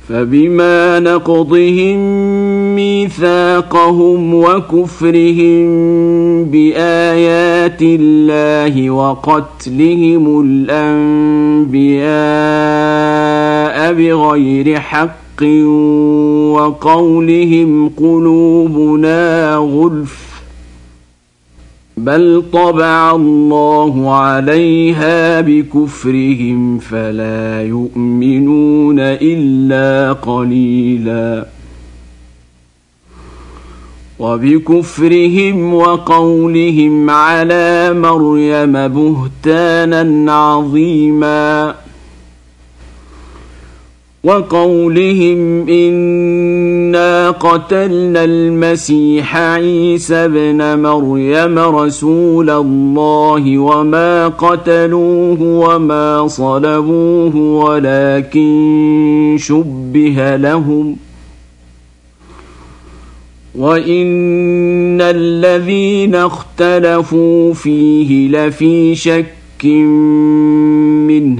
فبما نقضهم ميثاقهم وكفرهم بآيات الله وقتلهم الأنبياء بغير حق وقولهم قلوبنا غلف بل طبع الله عليها بكفرهم فلا يؤمنون إلا قليلا وبكفرهم وقولهم على مريم بهتانا عظيما وقولهم إنا قتلنا المسيح عيسى ابن مريم رسول الله وما قتلوه وما صلبوه ولكن شبه لهم وإن الذين اختلفوا فيه لفي شك منه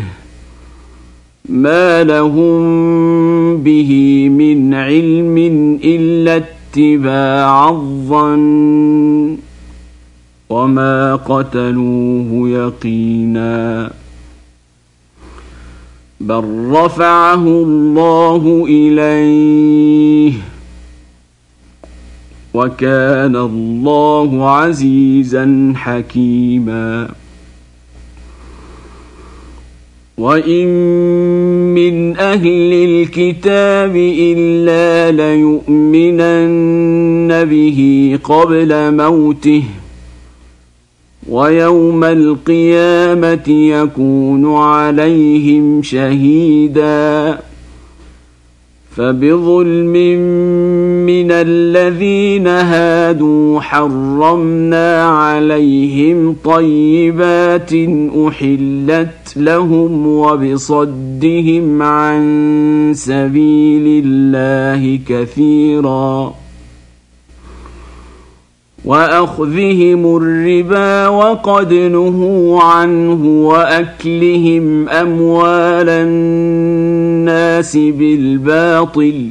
ما لهم به من علم إلا اتباع الظن وما قتلوه يقينا بل رفعه الله إليه وكان الله عزيزا حكيما وإن من أهل الكتاب إلا ليؤمنن به قبل موته ويوم القيامة يكون عليهم شهيدا فبظلم من الذين هادوا حرمنا عليهم طيبات أحلت لهم وبصدهم عن سبيل الله كثيرا وأخذهم الربا وقد نهوا عنه وأكلهم أموال الناس بالباطل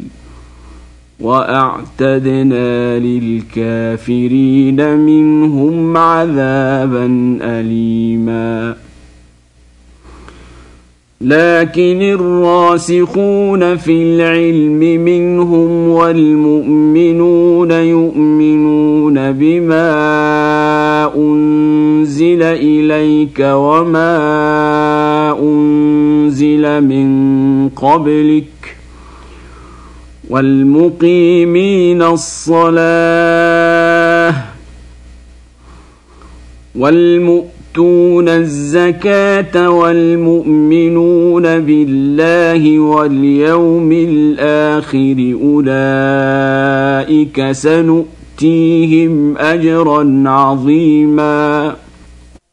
وأعتدنا للكافرين منهم عذابا أليما لكن الراسخون في العلم منهم والمؤمنون يؤمنون بما أنزل إليك وما أنزل من قبلك والمقيمين الصلاة والمؤتون الزكاة والمؤمنون بالله واليوم الآخر أولئك سنؤتيهم أجرا عظيما